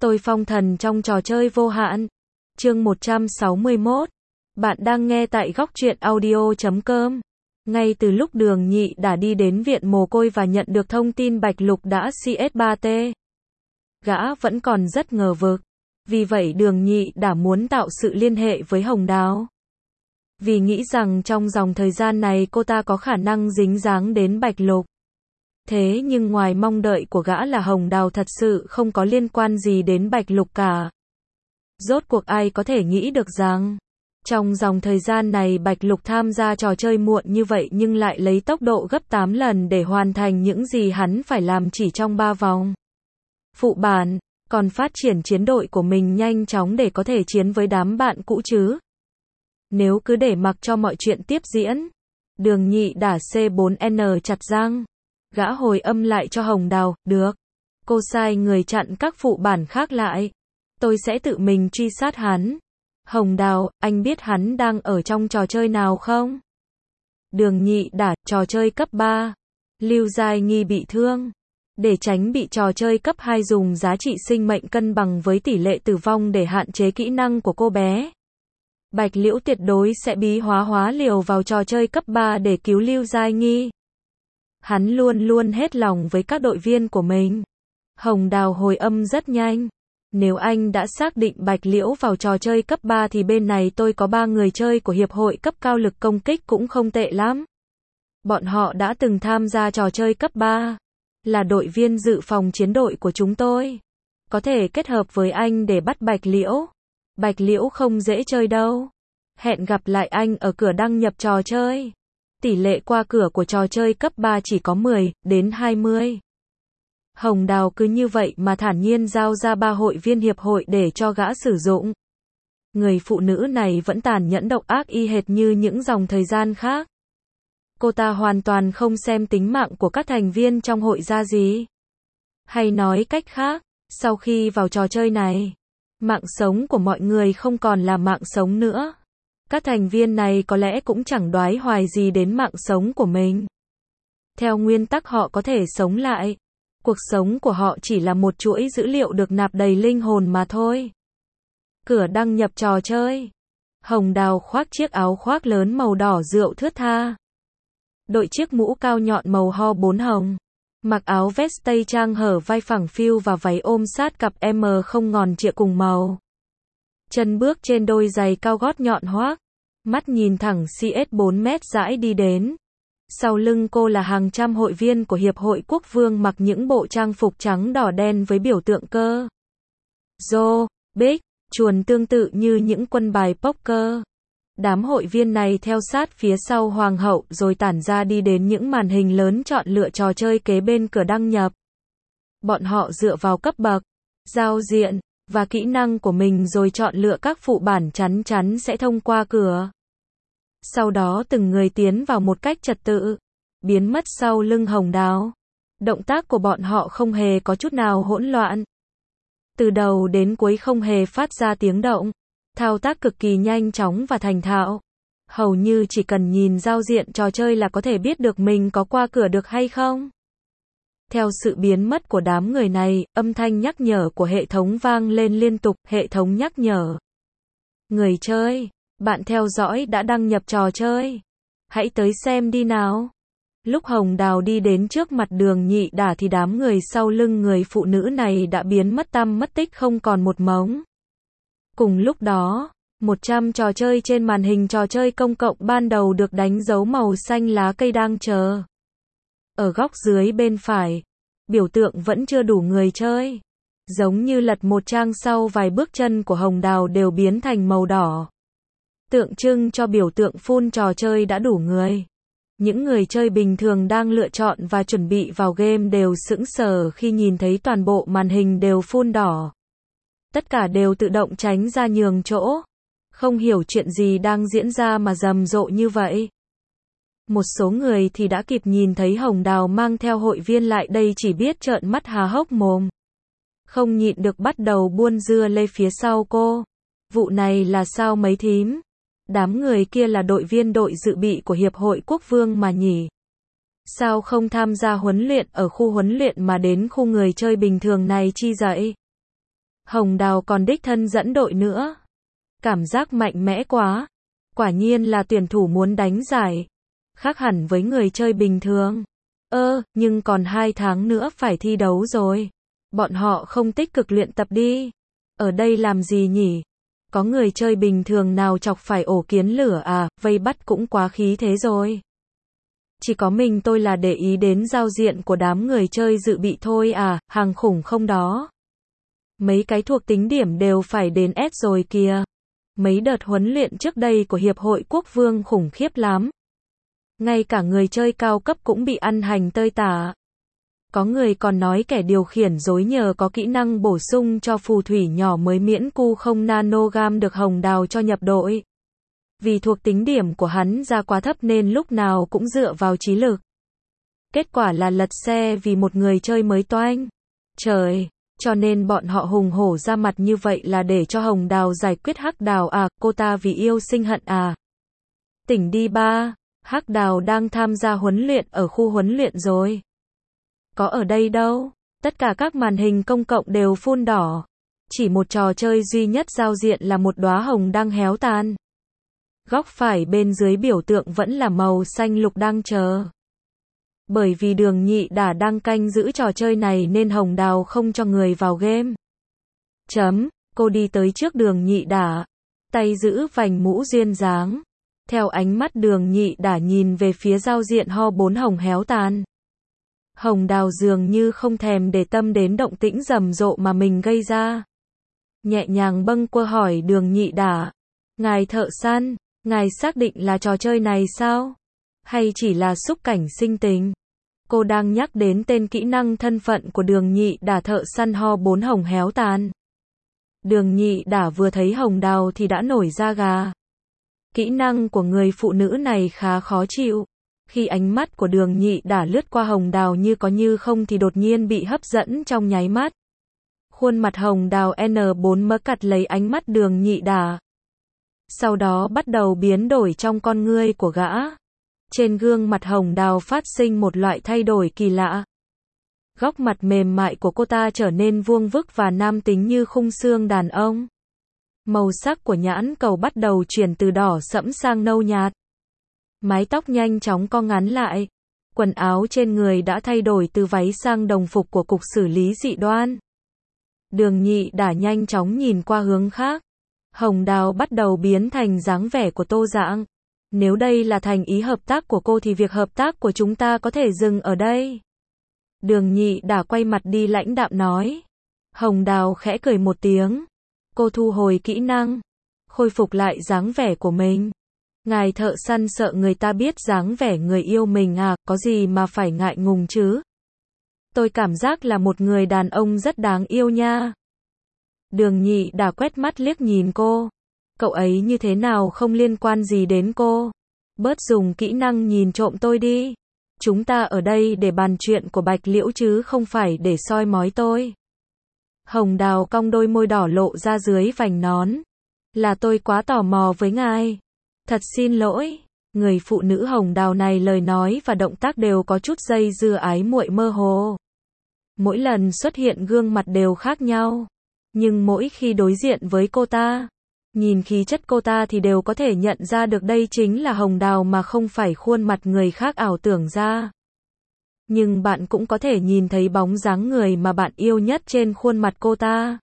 Tôi phong thần trong trò chơi vô hạn. Chương 161. Bạn đang nghe tại góc truyện audio.com. Ngay từ lúc Đường Nhị đã đi đến viện mồ côi và nhận được thông tin Bạch Lục đã CS3T, gã vẫn còn rất ngờ vực. Vì vậy Đường Nhị đã muốn tạo sự liên hệ với Hồng Đào. Vì nghĩ rằng trong dòng thời gian này cô ta có khả năng dính dáng đến Bạch Lục. Thế nhưng ngoài mong đợi của gã là Hồng Đào thật sự không có liên quan gì đến Bạch Lục cả. Rốt cuộc ai có thể nghĩ được rằng, trong dòng thời gian này Bạch Lục tham gia trò chơi muộn như vậy nhưng lại lấy tốc độ gấp 8 lần để hoàn thành những gì hắn phải làm chỉ trong 3 vòng. Phụ bản, còn phát triển chiến đội của mình nhanh chóng để có thể chiến với đám bạn cũ chứ. Nếu cứ để mặc cho mọi chuyện tiếp diễn, Đường Nhị đã C4N chặt răng. Gã hồi âm lại cho Hồng Đào, được. Cô sai người chặn các phụ bản khác lại. Tôi sẽ tự mình truy sát hắn. Hồng Đào, anh biết hắn đang ở trong trò chơi nào không? Đường Nhị đã, trò chơi cấp 3. Lưu Giai Nghi bị thương. Để tránh bị trò chơi cấp 2 dùng giá trị sinh mệnh cân bằng với tỷ lệ tử vong để hạn chế kỹ năng của cô bé. Bạch Liễu tuyệt đối sẽ bí hóa liều vào trò chơi cấp 3 để cứu Lưu Giai Nghi. Hắn luôn luôn hết lòng với các đội viên của mình. Hồng Đào hồi âm rất nhanh. Nếu anh đã xác định Bạch Liễu vào trò chơi cấp 3 thì bên này tôi có 3 người chơi của hiệp hội cấp cao lực công kích cũng không tệ lắm. Bọn họ đã từng tham gia trò chơi cấp 3. Là đội viên dự phòng chiến đội của chúng tôi. Có thể kết hợp với anh để bắt Bạch Liễu. Bạch Liễu không dễ chơi đâu. Hẹn gặp lại anh ở cửa đăng nhập trò chơi. Tỷ lệ qua cửa của trò chơi cấp 3 chỉ có 10 đến 20. Hồng Đào cứ như vậy mà thản nhiên giao ra 3 hội viên hiệp hội để cho gã sử dụng. Người phụ nữ này vẫn tàn nhẫn độc ác y hệt như những dòng thời gian khác. Cô ta hoàn toàn không xem tính mạng của các thành viên trong hội ra gì. Hay nói cách khác, sau khi vào trò chơi này, mạng sống của mọi người không còn là mạng sống nữa. Các thành viên này có lẽ cũng chẳng đoái hoài gì đến mạng sống của mình. Theo nguyên tắc họ có thể sống lại. Cuộc sống của họ chỉ là một chuỗi dữ liệu được nạp đầy linh hồn mà thôi. Cửa đăng nhập trò chơi. Hồng Đào khoác chiếc áo khoác lớn màu đỏ rượu thướt tha. Đội chiếc mũ cao nhọn màu ho 4 hồng. Mặc áo vest tây trang hở vai phẳng phiu và váy ôm sát cặp M không ngòn trịa cùng màu. Chân bước trên đôi giày cao gót nhọn hoác. Mắt nhìn thẳng CS4 mét dãi đi đến. Sau lưng cô là hàng trăm hội viên của Hiệp hội Quốc Vương mặc những bộ trang phục trắng đỏ đen với biểu tượng cơ. Rô, bích, chuồn tương tự như những quân bài poker. Đám hội viên này theo sát phía sau Hoàng hậu rồi tản ra đi đến những màn hình lớn chọn lựa trò chơi kế bên cửa đăng nhập. Bọn họ dựa vào cấp bậc, giao diện và kỹ năng của mình rồi chọn lựa các phụ bản chắn chắn sẽ thông qua cửa. Sau đó từng người tiến vào một cách trật tự, biến mất sau lưng Hồng Đào. Động tác của bọn họ không hề có chút nào hỗn loạn. Từ đầu đến cuối không hề phát ra tiếng động. Thao tác cực kỳ nhanh chóng và thành thạo. Hầu như chỉ cần nhìn giao diện trò chơi là có thể biết được mình có qua cửa được hay không. Theo sự biến mất của đám người này, âm thanh nhắc nhở của hệ thống vang lên liên tục. Hệ thống nhắc nhở. Người chơi, bạn theo dõi đã đăng nhập trò chơi. Hãy tới xem đi nào. Lúc Hồng Đào đi đến trước mặt Đường Nhị Đả thì đám người sau lưng người phụ nữ này đã biến mất tăm mất tích không còn một mống. Cùng lúc đó, 100 trò chơi trên màn hình trò chơi công cộng ban đầu được đánh dấu màu xanh lá cây đang chờ. Ở góc dưới bên phải, biểu tượng vẫn chưa đủ người chơi. Giống như lật một trang sau vài bước chân của Hồng Đào đều biến thành màu đỏ. Tượng trưng cho biểu tượng full trò chơi đã đủ người. Những người chơi bình thường đang lựa chọn và chuẩn bị vào game đều sững sờ khi nhìn thấy toàn bộ màn hình đều full đỏ. Tất cả đều tự động tránh ra nhường chỗ. Không hiểu chuyện gì đang diễn ra mà rầm rộ như vậy. Một số người thì đã kịp nhìn thấy Hồng Đào mang theo hội viên lại đây chỉ biết trợn mắt há hốc mồm. Không nhịn được bắt đầu buôn dưa lê phía sau cô. Vụ này là sao mấy thím? Đám người kia là đội viên đội dự bị của Hiệp hội Quốc Vương mà nhỉ? Sao không tham gia huấn luyện ở khu huấn luyện mà đến khu người chơi bình thường này chi vậy? Hồng Đào còn đích thân dẫn đội nữa. Cảm giác mạnh mẽ quá. Quả nhiên là tuyển thủ muốn đánh giải. Khác hẳn với người chơi bình thường. Nhưng còn 2 tháng nữa phải thi đấu rồi. Bọn họ không tích cực luyện tập đi. Ở đây làm gì nhỉ? Có người chơi bình thường nào chọc phải ổ kiến lửa à, vây bắt cũng quá khí thế rồi. Chỉ có mình tôi là để ý đến giao diện của đám người chơi dự bị thôi à, hàng khủng không đó. Mấy cái thuộc tính điểm đều phải đến S rồi kìa. Mấy đợt huấn luyện trước đây của Hiệp hội Quốc Vương khủng khiếp lắm. Ngay cả người chơi cao cấp cũng bị ăn hành tơi tả. Có người còn nói kẻ điều khiển dối nhờ có kỹ năng bổ sung cho phù thủy nhỏ mới miễn cu không nanogam được Hồng Đào cho nhập đội. Vì thuộc tính điểm của hắn ra quá thấp nên lúc nào cũng dựa vào trí lực. Kết quả là lật xe vì một người chơi mới toanh. Trời, cho nên bọn họ hùng hổ ra mặt như vậy là để cho Hồng Đào giải quyết Hắc Đào à, cô ta vì yêu sinh hận à. Tỉnh đi ba, Hắc Đào đang tham gia huấn luyện ở khu huấn luyện rồi. Có ở đây đâu, tất cả các màn hình công cộng đều phun đỏ. Chỉ một trò chơi duy nhất giao diện là một đóa hồng đang héo tàn. Góc phải bên dưới biểu tượng vẫn là màu xanh lục đang chờ. Bởi vì Đường Nhị Đả đang canh giữ trò chơi này nên Hồng Đào không cho người vào game. Cô đi tới trước Đường Nhị Đả, tay giữ vành mũ duyên dáng. Theo ánh mắt Đường Nhị Đả nhìn về phía giao diện ho 4 hồng héo tàn. Hồng Đào dường như không thèm để tâm đến động tĩnh rầm rộ mà mình gây ra. Nhẹ nhàng bâng quơ hỏi Đường Nhị Đả. Ngài thợ săn, ngài xác định là trò chơi này sao? Hay chỉ là xúc cảnh sinh tình? Cô đang nhắc đến tên kỹ năng thân phận của Đường Nhị Đả thợ săn ho 4 hồng héo tàn. Đường Nhị Đả vừa thấy Hồng Đào thì đã nổi da gà. Kỹ năng của người phụ nữ này khá khó chịu. Khi ánh mắt của Đường Nhị Đả lướt qua Hồng Đào như có như không thì đột nhiên bị hấp dẫn trong nháy mắt. Khuôn mặt Hồng Đào N4 mớ cặt lấy ánh mắt Đường Nhị Đả. Sau đó bắt đầu biến đổi trong con ngươi của gã. Trên gương mặt Hồng Đào phát sinh một loại thay đổi kỳ lạ. Góc mặt mềm mại của cô ta trở nên vuông vức và nam tính như khung xương đàn ông. Màu sắc của nhãn cầu bắt đầu chuyển từ đỏ sẫm sang nâu nhạt. Mái tóc nhanh chóng co ngắn lại. Quần áo trên người đã thay đổi từ váy sang đồng phục của cục xử lý dị đoan. Đường Nhị Đả nhanh chóng nhìn qua hướng khác. Hồng Đào bắt đầu biến thành dáng vẻ của Tô Dạng. Nếu đây là thành ý hợp tác của cô thì việc hợp tác của chúng ta có thể dừng ở đây. Đường Nhị Đả quay mặt đi lãnh đạm nói. Hồng Đào khẽ cười một tiếng. Cô thu hồi kỹ năng. Khôi phục lại dáng vẻ của mình. Ngài thợ săn sợ người ta biết dáng vẻ người yêu mình à, có gì mà phải ngại ngùng chứ? Tôi cảm giác là một người đàn ông rất đáng yêu nha. Đường Nhị Đả quét mắt liếc nhìn cô. Cậu ấy như thế nào không liên quan gì đến cô. Bớt dùng kỹ năng nhìn trộm tôi đi. Chúng ta ở đây để bàn chuyện của Bạch Liễu chứ không phải để soi mói tôi. Hồng Đào cong đôi môi đỏ lộ ra dưới vành nón. Là tôi quá tò mò với ngài. Thật xin lỗi. Người phụ nữ Hồng Đào này lời nói và động tác đều có chút dây dưa ái muội mơ hồ. Mỗi lần xuất hiện gương mặt đều khác nhau. Nhưng mỗi khi đối diện với cô ta, nhìn khí chất cô ta thì đều có thể nhận ra được đây chính là Hồng Đào mà không phải khuôn mặt người khác ảo tưởng ra. Nhưng bạn cũng có thể nhìn thấy bóng dáng người mà bạn yêu nhất trên khuôn mặt cô ta.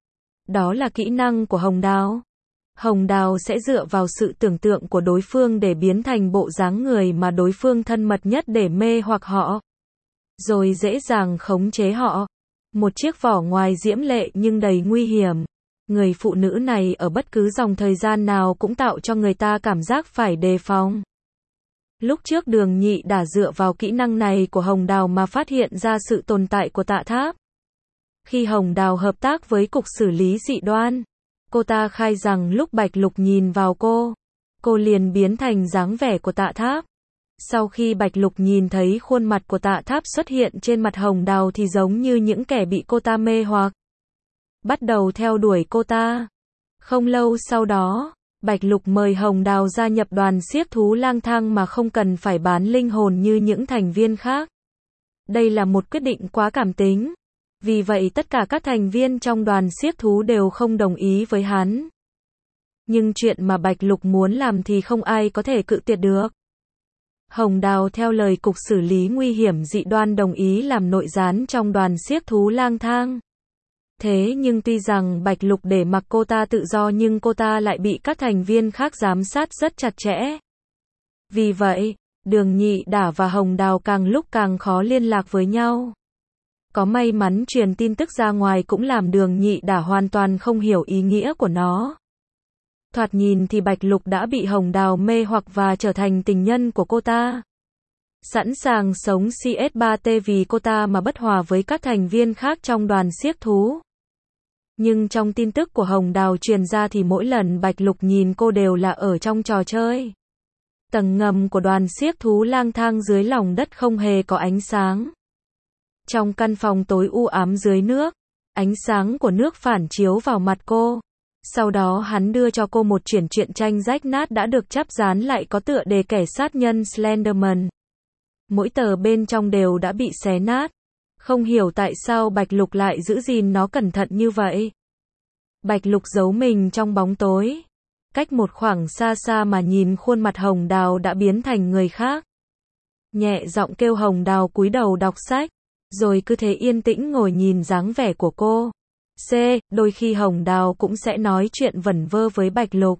Đó là kỹ năng của Hồng Đào. Hồng Đào sẽ dựa vào sự tưởng tượng của đối phương để biến thành bộ dáng người mà đối phương thân mật nhất để mê hoặc họ. Rồi dễ dàng khống chế họ. Một chiếc vỏ ngoài diễm lệ nhưng đầy nguy hiểm. Người phụ nữ này ở bất cứ dòng thời gian nào cũng tạo cho người ta cảm giác phải đề phòng. Lúc trước Đường Nhị Đả dựa vào kỹ năng này của Hồng Đào mà phát hiện ra sự tồn tại của Tạ Tháp. Khi Hồng Đào hợp tác với cục xử lý dị đoan, cô ta khai rằng lúc Bạch Lục nhìn vào cô liền biến thành dáng vẻ của Tạ Tháp. Sau khi Bạch Lục nhìn thấy khuôn mặt của Tạ Tháp xuất hiện trên mặt Hồng Đào thì giống như những kẻ bị cô ta mê hoặc. Bắt đầu theo đuổi cô ta. Không lâu sau đó, Bạch Lục mời Hồng Đào gia nhập đoàn xiếc thú lang thang mà không cần phải bán linh hồn như những thành viên khác. Đây là một quyết định quá cảm tính. Vì vậy tất cả các thành viên trong đoàn xiếc thú đều không đồng ý với hắn. Nhưng chuyện mà Bạch Lục muốn làm thì không ai có thể cự tuyệt được. Hồng Đào theo lời Cục Xử lý Nguy hiểm dị đoan đồng ý làm nội gián trong đoàn xiếc thú lang thang. Thế nhưng tuy rằng Bạch Lục để mặc cô ta tự do nhưng cô ta lại bị các thành viên khác giám sát rất chặt chẽ. Vì vậy, Đường Nhị Đả và Hồng Đào càng lúc càng khó liên lạc với nhau. Có may mắn truyền tin tức ra ngoài cũng làm Đường Nhị Đả hoàn toàn không hiểu ý nghĩa của nó. Thoạt nhìn thì Bạch Lục đã bị Hồng Đào mê hoặc và trở thành tình nhân của cô ta. Sẵn sàng sống CS3T vì cô ta mà bất hòa với các thành viên khác trong đoàn xiếc thú. Nhưng trong tin tức của Hồng Đào truyền ra thì mỗi lần Bạch Lục nhìn cô đều là ở trong trò chơi. Tầng ngầm của đoàn xiếc thú lang thang dưới lòng đất không hề có ánh sáng. Trong căn phòng tối u ám dưới nước, ánh sáng của nước phản chiếu vào mặt cô. Sau đó hắn đưa cho cô một quyển truyện tranh rách nát đã được chắp dán lại có tựa đề Kẻ sát nhân Slenderman. Mỗi tờ bên trong đều đã bị xé nát. Không hiểu tại sao Bạch Lục lại giữ gìn nó cẩn thận như vậy. Bạch Lục giấu mình trong bóng tối. Cách một khoảng xa xa mà nhìn khuôn mặt Hồng Đào đã biến thành người khác. Nhẹ giọng kêu Hồng Đào cúi đầu đọc sách. Rồi cứ thế yên tĩnh ngồi nhìn dáng vẻ của cô. Đôi khi Hồng Đào cũng sẽ nói chuyện vẩn vơ với Bạch Lục.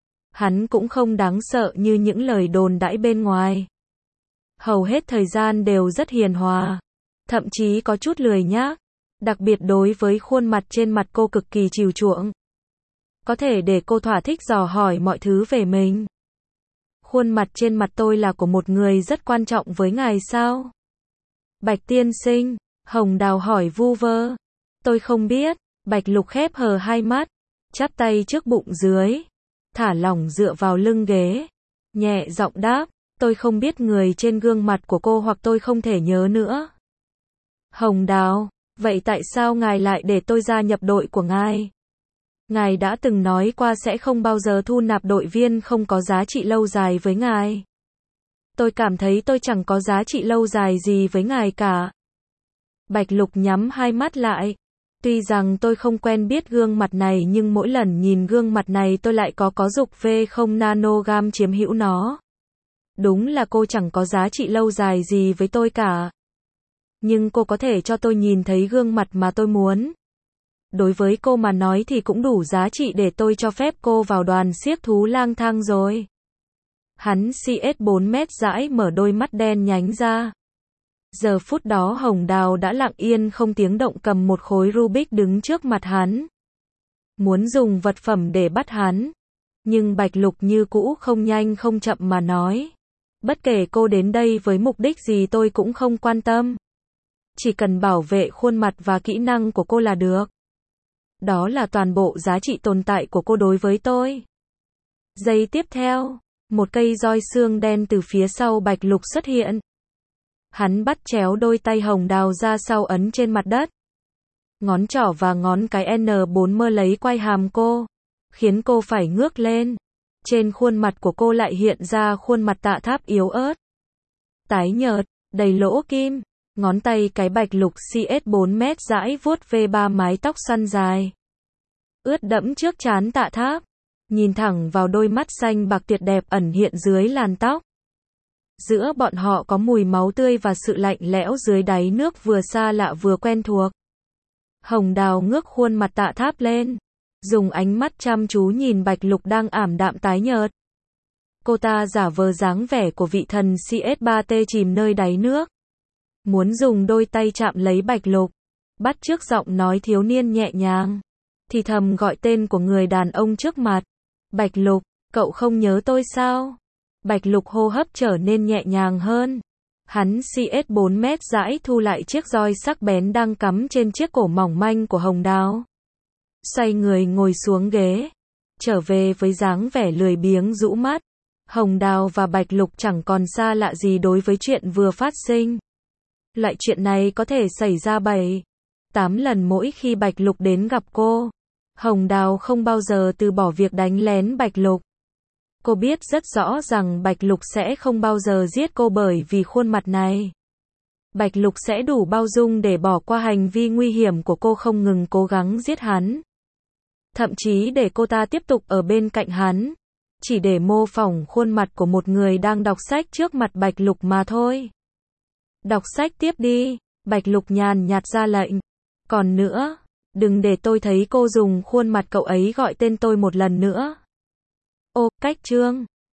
Hắn cũng không đáng sợ như những lời đồn đãi bên ngoài. Hầu hết thời gian đều rất hiền hòa. Thậm chí có chút lười nhác. Đặc biệt đối với khuôn mặt trên mặt cô cực kỳ chiều chuộng. Có thể để cô thỏa thích dò hỏi mọi thứ về mình. Khuôn mặt trên mặt tôi là của một người rất quan trọng với ngài sao? Bạch tiên sinh, Hồng Đào hỏi vu vơ. Tôi không biết. Bạch Lục khép hờ hai mắt, chắp tay trước bụng dưới, thả lỏng dựa vào lưng ghế, nhẹ giọng đáp, tôi không biết người trên gương mặt của cô hoặc tôi không thể nhớ nữa. Hồng Đào, vậy tại sao ngài lại để tôi gia nhập đội của ngài? Ngài đã từng nói qua sẽ không bao giờ thu nạp đội viên không có giá trị lâu dài với ngài. Tôi cảm thấy tôi chẳng có giá trị lâu dài gì với ngài cả. Bạch Lục nhắm hai mắt lại. Tuy rằng tôi không quen biết gương mặt này nhưng mỗi lần nhìn gương mặt này tôi lại có dục V0 nanogam chiếm hữu nó. Đúng là cô chẳng có giá trị lâu dài gì với tôi cả. Nhưng cô có thể cho tôi nhìn thấy gương mặt mà tôi muốn. Đối với cô mà nói thì cũng đủ giá trị để tôi cho phép cô vào đoàn xiếc thú lang thang rồi. Hắn CS4 mét dãi mở đôi mắt đen nhánh ra. Giờ phút đó Hồng Đào đã lặng yên không tiếng động cầm một khối Rubik đứng trước mặt hắn. Muốn dùng vật phẩm để bắt hắn. Nhưng Bạch Lục như cũ không nhanh không chậm mà nói. Bất kể cô đến đây với mục đích gì tôi cũng không quan tâm. Chỉ cần bảo vệ khuôn mặt và kỹ năng của cô là được. Đó là toàn bộ giá trị tồn tại của cô đối với tôi. Giây tiếp theo, một cây roi xương đen từ phía sau Bạch Lục xuất hiện. Hắn bắt chéo đôi tay Hồng Đào ra sau ấn trên mặt đất. Ngón trỏ và ngón cái N4 mơ lấy quai hàm cô, khiến cô phải ngước lên. Trên khuôn mặt của cô lại hiện ra khuôn mặt Tạ Tháp yếu ớt, tái nhợt, đầy lỗ kim. Ngón tay cái Bạch Lục CS4 mét dãi vuốt về ba mái tóc xoăn dài, ướt đẫm trước trán Tạ Tháp, nhìn thẳng vào đôi mắt xanh bạc tuyệt đẹp ẩn hiện dưới làn tóc. Giữa bọn họ có mùi máu tươi và sự lạnh lẽo dưới đáy nước vừa xa lạ vừa quen thuộc. Hồng Đào ngước khuôn mặt Tạ Tháp lên, dùng ánh mắt chăm chú nhìn Bạch Lục đang ảm đạm tái nhợt. Cô ta giả vờ dáng vẻ của vị thần CS3T chìm nơi đáy nước. Muốn dùng đôi tay chạm lấy Bạch Lục, bắt chước giọng nói thiếu niên nhẹ nhàng, thì thầm gọi tên của người đàn ông trước mặt. Bạch Lục, cậu không nhớ tôi sao? Bạch Lục hô hấp trở nên nhẹ nhàng hơn. Hắn CS4 mét dãi thu lại chiếc roi sắc bén đang cắm trên chiếc cổ mỏng manh của Hồng Đào. Xoay người ngồi xuống ghế, trở về với dáng vẻ lười biếng rũ mắt. Hồng Đào và Bạch Lục chẳng còn xa lạ gì đối với chuyện vừa phát sinh. Loại chuyện này có thể xảy ra 7-8 lần mỗi khi Bạch Lục đến gặp cô. Hồng Đào không bao giờ từ bỏ việc đánh lén Bạch Lục. Cô biết rất rõ rằng Bạch Lục sẽ không bao giờ giết cô bởi vì khuôn mặt này. Bạch Lục sẽ đủ bao dung để bỏ qua hành vi nguy hiểm của cô, không ngừng cố gắng giết hắn. Thậm chí để cô ta tiếp tục ở bên cạnh hắn. Chỉ để mô phỏng khuôn mặt của một người đang đọc sách trước mặt Bạch Lục mà thôi. Đọc sách tiếp đi, Bạch Lục nhàn nhạt ra lệnh. Còn nữa, đừng để tôi thấy cô dùng khuôn mặt cậu ấy gọi tên tôi một lần nữa. Ô, cách chương.